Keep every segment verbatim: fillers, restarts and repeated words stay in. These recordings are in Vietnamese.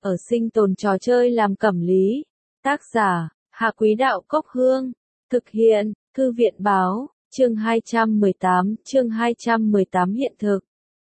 ở sinh tồn trò chơi làm cẩm lý. Tác giả, Hạ Quý Đạo Cốc Hương. Thực hiện, Thư viện Báo, chương hai trăm mười tám, chương hai trăm mười tám hiện thực.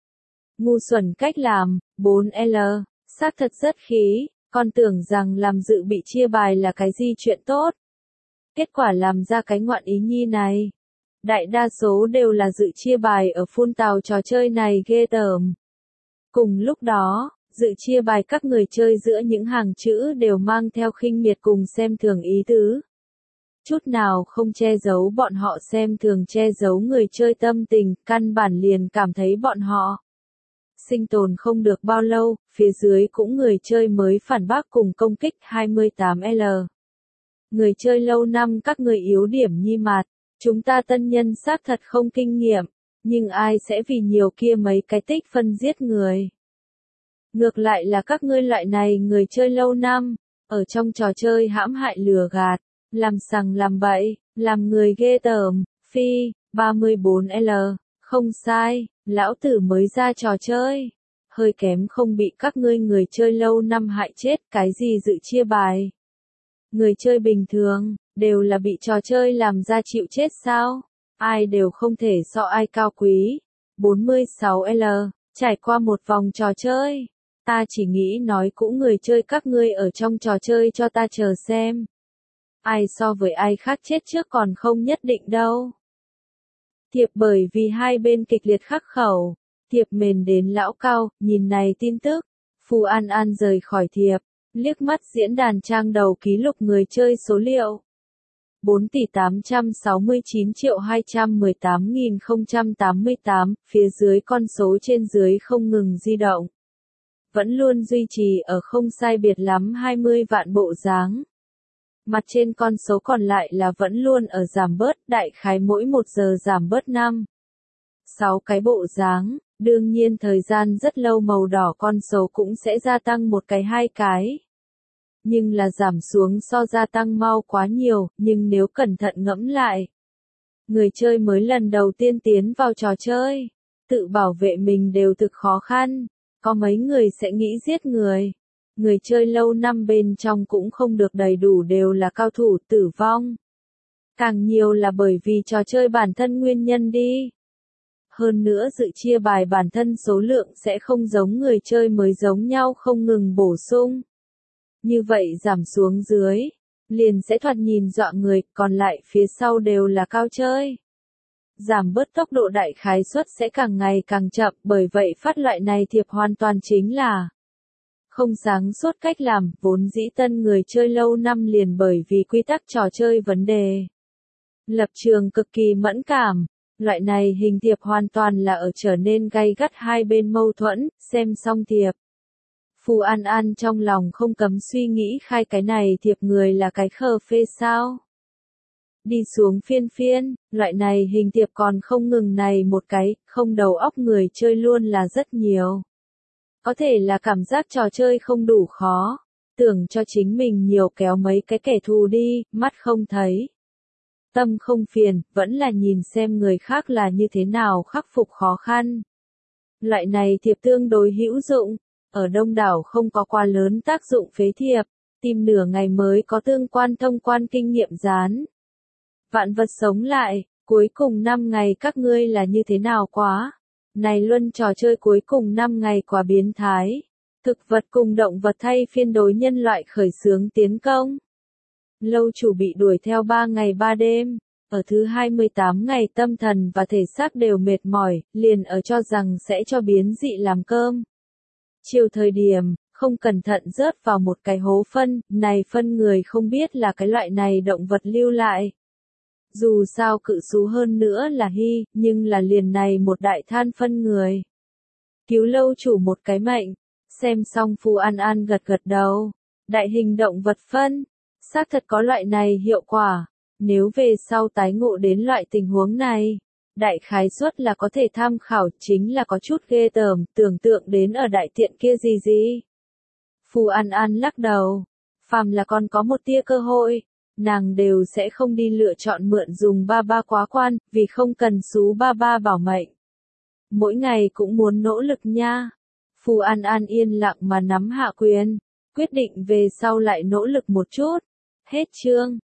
Ngu xuẩn cách làm, bốn L, xác thật rất khí, con tưởng rằng làm dự bị chia bài là cái gì chuyện tốt. Kết quả làm ra cái ngoạn ý nhi này. Đại đa số đều là dự chia bài ở phun tào trò chơi này ghê tởm. Cùng lúc đó, dự chia bài các người chơi giữa những hàng chữ đều mang theo khinh miệt cùng xem thường ý tứ. Chút nào không che giấu bọn họ xem thường che giấu người chơi tâm tình, căn bản liền cảm thấy bọn họ sinh tồn không được bao lâu, phía dưới cũng người chơi mới phản bác cùng công kích hai mươi tám L. Người chơi lâu năm các người yếu điểm nhi mạt, chúng ta tân nhân xác thật không kinh nghiệm, nhưng ai sẽ vì nhiều kia mấy cái tích phân giết người. Ngược lại là các ngươi loại này người chơi lâu năm, ở trong trò chơi hãm hại lừa gạt, làm sằng làm bậy, làm người ghê tởm, phi, ba mươi bốn L, không sai, lão tử mới ra trò chơi. Hơi kém không bị các ngươi người chơi lâu năm hại chết, cái gì dự chia bài. Người chơi bình thường, đều là bị trò chơi làm ra chịu chết sao? Ai đều không thể so ai cao quý. bốn mươi sáu L, trải qua một vòng trò chơi. Ta chỉ nghĩ nói cũ người chơi các ngươi ở trong trò chơi cho ta chờ xem. Ai so với ai khác chết trước còn không nhất định đâu. Thiệp bởi vì hai bên kịch liệt khắc khẩu. Thiệp mền đến lão cao, nhìn này tin tức. Phù An An rời khỏi thiệp, liếc mắt diễn đàn trang đầu ký lục người chơi số liệu. bốn tỷ tám trăm sáu mươi chín triệu hai trăm mười tám nghìn không trăm tám mươi tám, phía dưới con số trên dưới không ngừng di động. Vẫn luôn duy trì ở không sai biệt lắm hai mươi vạn bộ dáng. Mặt trên con số còn lại là vẫn luôn ở giảm bớt, đại khái mỗi một giờ giảm bớt năm. sáu cái bộ dáng, đương nhiên thời gian rất lâu màu đỏ con số cũng sẽ gia tăng một cái hai cái. Nhưng là giảm xuống so gia tăng mau quá nhiều, nhưng nếu cẩn thận ngẫm lại. Người chơi mới lần đầu tiên tiến vào trò chơi, tự bảo vệ mình đều thực khó khăn, có mấy người sẽ nghĩ giết người. Người chơi lâu năm bên trong cũng không được đầy đủ đều là cao thủ tử vong. Càng nhiều là bởi vì trò chơi bản thân nguyên nhân đi. Hơn nữa dự chia bài bản thân số lượng sẽ không giống người chơi mới giống nhau không ngừng bổ sung. Như vậy giảm xuống dưới, liền sẽ thoạt nhìn dọa người, còn lại phía sau đều là cao chơi. Giảm bớt tốc độ đại khái suất sẽ càng ngày càng chậm, bởi vậy phát loại này thiệp hoàn toàn chính là không sáng suốt cách làm, vốn dĩ tân người chơi lâu năm liền bởi vì quy tắc trò chơi vấn đề. Lập trường cực kỳ mẫn cảm, loại này hình thiệp hoàn toàn là ở trở nên gay gắt hai bên mâu thuẫn, xem xong thiệp. Phù An An trong lòng không cấm suy nghĩ khai cái này thiệp người là cái khờ phê sao. Đi xuống phiên phiên, loại này hình thiệp còn không ngừng này một cái, không đầu óc người chơi luôn là rất nhiều. Có thể là cảm giác trò chơi không đủ khó, tưởng cho chính mình nhiều kéo mấy cái kẻ thù đi, mắt không thấy. Tâm không phiền, vẫn là nhìn xem người khác là như thế nào khắc phục khó khăn. Loại này thiệp tương đối hữu dụng, ở đông đảo không có quá lớn tác dụng phế thiệp, tìm nửa ngày mới có tương quan thông quan kinh nghiệm dán. Vạn vật sống lại, cuối cùng năm ngày các ngươi là như thế nào quá? Này luân trò chơi cuối cùng năm ngày quá biến thái. Thực vật cùng động vật thay phiên đối nhân loại khởi xướng tiến công. Lâu chủ bị đuổi theo ba ngày ba đêm. Ở thứ hai mươi tám ngày tâm thần và thể xác đều mệt mỏi, liền ở cho rằng sẽ cho biến dị làm cơm. Chiều thời điểm, không cẩn thận rớt vào một cái hố phân, này phân người không biết là cái loại này động vật lưu lại. Dù sao cự xú hơn nữa là hy, nhưng là liền này một đại than phân người. Cứu lâu chủ một cái mệnh, xem xong Phù An An gật gật đầu. Đại hình động vật phân, xác thật có loại này hiệu quả. Nếu về sau tái ngộ đến loại tình huống này, đại khái suất là có thể tham khảo, chính là có chút ghê tởm, tưởng tượng đến ở đại tiện kia gì gì. Phù An An lắc đầu, phàm là còn có một tia cơ hội, nàng đều sẽ không đi lựa chọn mượn dùng ba ba quá quan, vì không cần xú ba ba bảo mệnh. Mỗi ngày cũng muốn nỗ lực nha. Phù An An yên lặng mà nắm hạ quyền. quyết định về sau lại nỗ lực một chút. Hết chương.